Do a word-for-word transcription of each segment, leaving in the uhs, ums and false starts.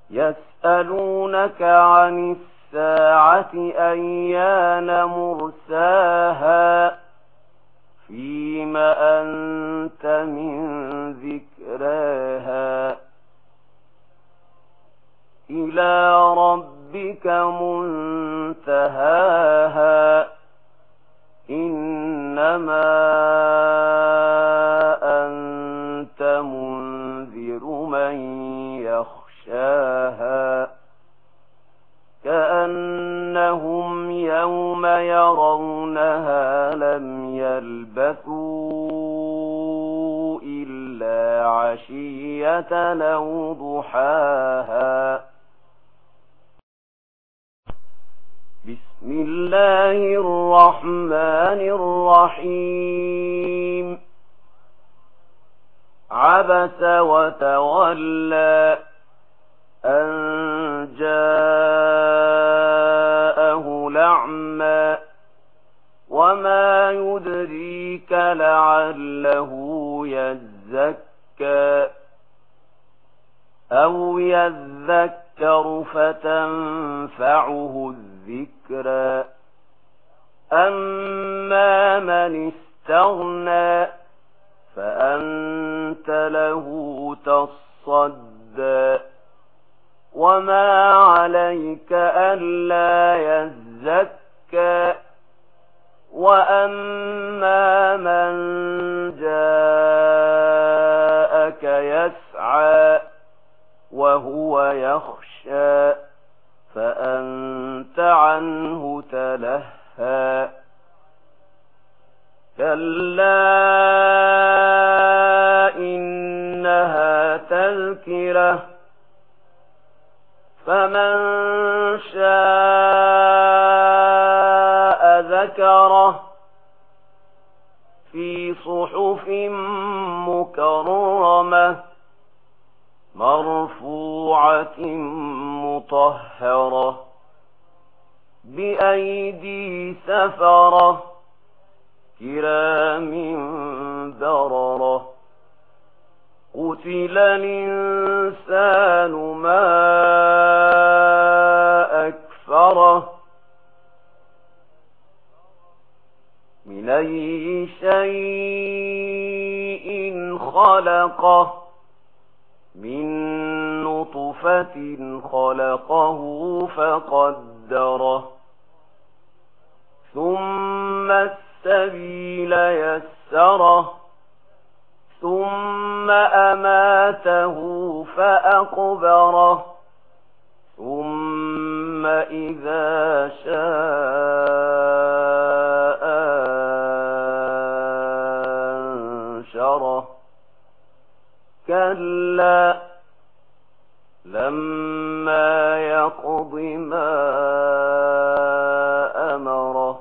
يسألونك عن الساعة أيان مرساها فيم أنت من ذكراها إلى ربك منتهاها إنما أنت منذر من يخشاها كأنهم يوم يرونها لم يلبثوا إلا عشية أو ضحاها. بسم الله الرحمن الرحيم. عبس وتولى أن جاءه الأعمى وما يدريك لعله يزكى أو يذكر فتنفعه الذكرى أما من استغنى فأنت له تصدى وما عليك ألا يزكى وأما من جاءك يسعى وهو يخشى فأنت عنه تلهى كلا إنها تذكرة فمن شاء ذكره في صحف مكرمة مرفوعة مطهرة بأيدي سفرة كرام بررة قتل الإنسان ما أكفره من أي شيء خلقه من نطفة خلقه فقدره ثم السبيل يسره ثم أماته فأقبره ثم إذا شاء أنشره كلا لما يقض ما أمره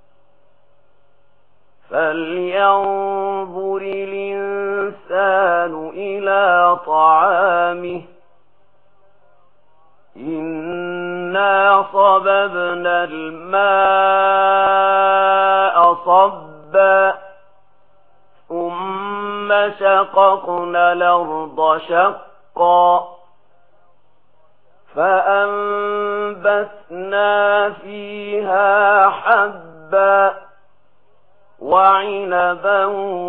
فلينظر الإنسان إلى طعامه إنا صببنا الماء صبا ثم شققنا الأرض شقا فأنبتنا فيها حبا وعنبا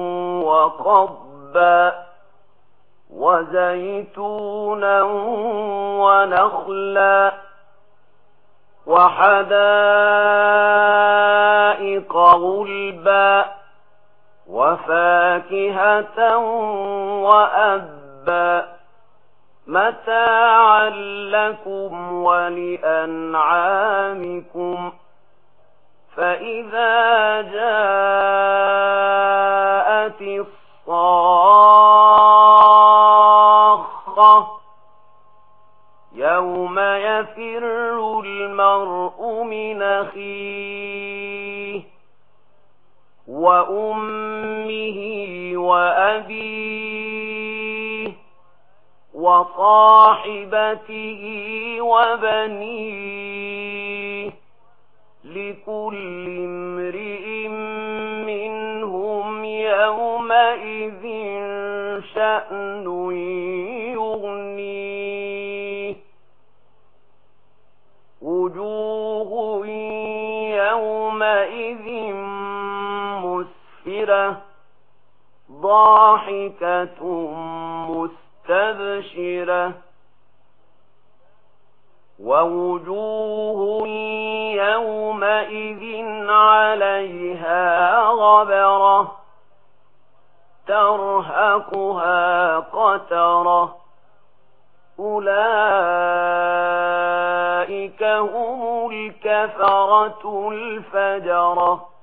وقضبا وزيتونا ونخلا وحدائق غلبا وفاكهة وأبا متاعا لكم ولأنعامكم فإذا جاءت الصاخة يوم يفر المرء من أخيه وأمه وأبيه وصاحبته وبنيه لكل امرئ منهم يومئذ شأن يغنيه يومئذ مسفرة ضاحكة مستبشرة ووجوه يومئذ عليها غبرة ترهقها قترة أولئك هم الكفرة الفجرة.